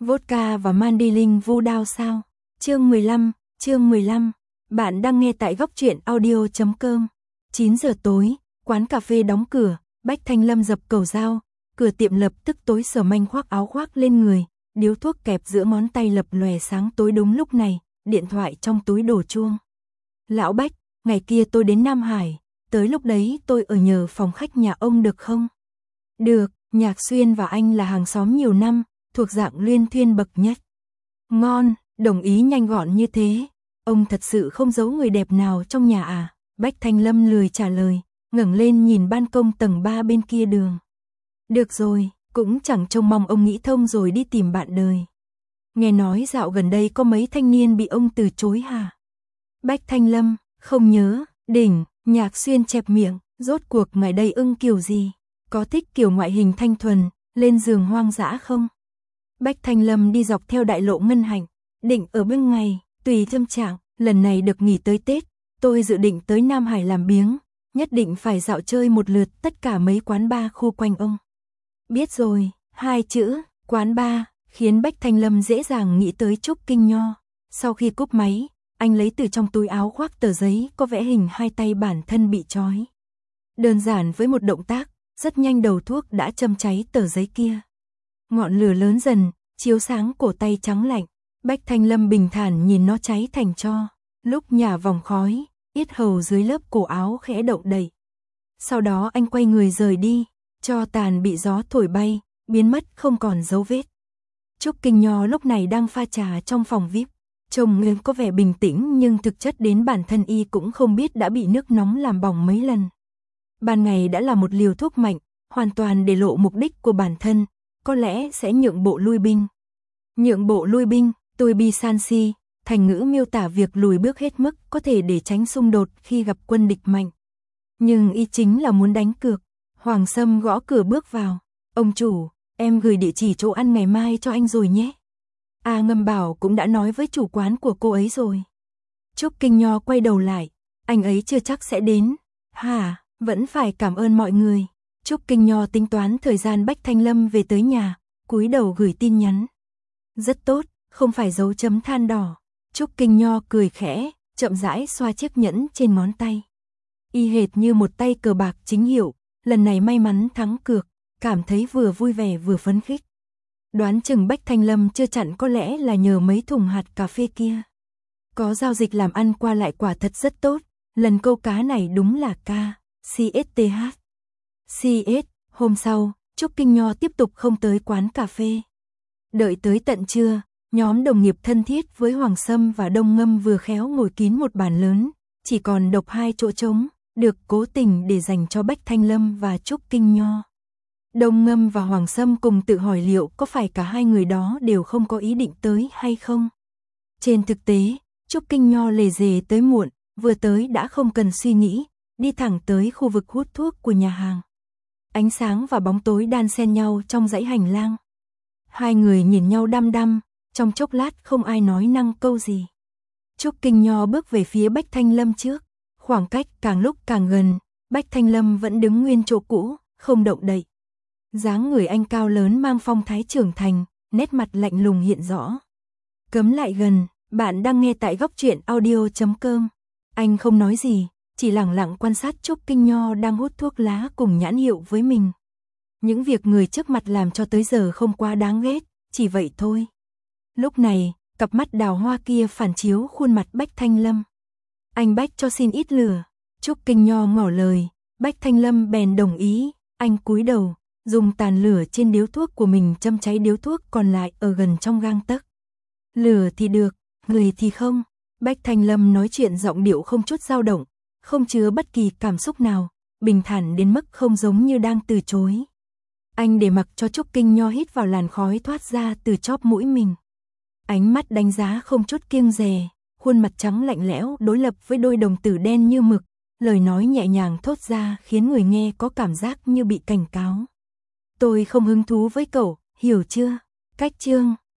Vodka và Mandilin vu đao sao? Chương 15, bạn đang nghe tại góc truyện audio.com. 9 giờ tối, quán cà phê đóng cửa, Bách Thanh Lâm dập cầu dao, cửa tiệm lập tức tối sờ manh khoác áo khoác lên người, điếu thuốc kẹp giữa ngón tay lập lòe sáng tối. Đúng lúc này, điện thoại trong túi đổ chuông. Lão Bách, ngày kia tôi đến Nam Hải, tới lúc đấy tôi ở nhờ phòng khách nhà ông được không? Được, Nhạc Xuyên và anh là hàng xóm nhiều năm, thuộc dạng luyên thuyên bậc nhất. Ngon, đồng ý nhanh gọn như thế. Ông thật sự không giấu người đẹp nào trong nhà à? Bách Thanh Lâm lười trả lời, ngẩng lên nhìn ban công tầng 3 bên kia đường. Được rồi, cũng chẳng trông mong ông nghĩ thông rồi đi tìm bạn đời. Nghe nói dạo gần đây có mấy thanh niên bị ông từ chối hả? Bách Thanh Lâm, không nhớ, đỉnh, Nhạc Xuyên chẹp miệng, rốt cuộc ngài đây ưng kiểu gì? Có thích kiểu ngoại hình thanh thuần, lên giường hoang dã không? Bách Thanh Lâm đi dọc theo đại lộ Ngân Hạnh, định ở bên ngày, tùy tâm trạng, lần này được nghỉ tới Tết, tôi dự định tới Nam Hải làm biếng, nhất định phải dạo chơi một lượt tất cả mấy quán bar khu quanh ông. Biết rồi, hai chữ, quán bar, khiến Bách Thanh Lâm dễ dàng nghĩ tới Trúc Kinh Nho. Sau khi cúp máy, anh lấy từ trong túi áo khoác tờ giấy có vẽ hình hai tay bản thân bị trói. Đơn giản với một động tác, rất nhanh đầu thuốc đã châm cháy tờ giấy kia. Ngọn lửa lớn dần, chiếu sáng cổ tay trắng lạnh. Bách Thanh Lâm bình thản nhìn nó cháy thành tro. Lúc nhả vòng khói, yết hầu dưới lớp cổ áo khẽ động đậy. Sau đó anh quay người rời đi, tro tàn bị gió thổi bay, biến mất không còn dấu vết. Trúc Kinh Nho lúc này đang pha trà trong phòng VIP. Trông người có vẻ bình tĩnh nhưng thực chất đến bản thân y cũng không biết đã bị nước nóng làm bỏng mấy lần. Ban ngày đã là một liều thuốc mạnh, hoàn toàn để lộ mục đích của bản thân, có lẽ sẽ nhượng bộ lui binh. Nhượng bộ lui binh, tôi bi san si, thành ngữ miêu tả việc lùi bước hết mức có thể để tránh xung đột khi gặp quân địch mạnh. Nhưng y chính là muốn đánh cược. Hoàng Sâm gõ cửa bước vào. Ông chủ, em gửi địa chỉ chỗ ăn ngày mai cho anh rồi nhé. À, Ngâm Bảo cũng đã nói với chủ quán của cô ấy rồi. Trúc Kinh Nho quay đầu lại, anh ấy chưa chắc sẽ đến. Hả, vẫn phải cảm ơn mọi người. Trúc Kinh Nho tính toán thời gian Bách Thanh Lâm về tới nhà, cúi đầu gửi tin nhắn. Rất tốt, không phải dấu chấm than đỏ. Trúc Kinh Nho cười khẽ, chậm rãi xoa chiếc nhẫn trên ngón tay. Y hệt như một tay cờ bạc chính hiệu, lần này may mắn thắng cược, cảm thấy vừa vui vẻ vừa phấn khích. Đoán chừng Bách Thanh Lâm chưa chặn có lẽ là nhờ mấy thùng hạt cà phê kia. Có giao dịch làm ăn qua lại quả thật rất tốt, lần câu cá này đúng là CSTH. CS, hôm sau, Trúc Kinh Nho tiếp tục không tới quán cà phê. Đợi tới tận trưa, nhóm đồng nghiệp thân thiết với Hoàng Sâm và Đông Ngâm vừa khéo ngồi kín một bàn lớn, chỉ còn độc 2 chỗ trống, được cố tình để dành cho Bách Thanh Lâm và Trúc Kinh Nho. Đông Ngâm và Hoàng Sâm cùng tự hỏi liệu có phải cả hai người đó đều không có ý định tới hay không. Trên thực tế, Trúc Kinh Nho lề dề tới muộn, vừa tới đã không cần suy nghĩ, đi thẳng tới khu vực hút thuốc của nhà hàng. Ánh sáng và bóng tối đan xen nhau trong dãy hành lang. Hai người nhìn nhau đăm đăm, trong chốc lát không ai nói năng câu gì. Trúc Kinh Nho bước về phía Bách Thanh Lâm trước, khoảng cách càng lúc càng gần, Bách Thanh Lâm vẫn đứng nguyên chỗ cũ, không động đậy. Dáng người anh cao lớn mang phong thái trưởng thành, nét mặt lạnh lùng hiện rõ. Cấm lại gần, bạn đang nghe tại góc truyện audio.com. Anh không nói gì, chỉ lẳng lặng quan sát Trúc Kinh Nho đang hút thuốc lá cùng nhãn hiệu với mình. Những việc người trước mặt làm cho tới giờ không quá đáng ghét, chỉ vậy thôi. Lúc này, cặp mắt đào hoa kia phản chiếu khuôn mặt Bách Thanh Lâm. Anh Bách cho xin ít lửa. Trúc Kinh Nho ngỏ lời, Bách Thanh Lâm bèn đồng ý, anh cúi đầu, dùng tàn lửa trên điếu thuốc của mình châm cháy điếu thuốc còn lại ở gần trong gang tấc. Lửa thì được, người thì không. Bách Thanh Lâm nói chuyện giọng điệu không chút dao động, không chứa bất kỳ cảm xúc nào, bình thản đến mức không giống như đang từ chối. Anh để mặc cho Trúc Kinh Nho hít vào làn khói thoát ra từ chóp mũi mình. Ánh mắt đánh giá không chút kiêng dè, khuôn mặt trắng lạnh lẽo đối lập với đôi đồng tử đen như mực, lời nói nhẹ nhàng thốt ra khiến người nghe có cảm giác như bị cảnh cáo. Tôi không hứng thú với cậu, hiểu chưa? Cách chương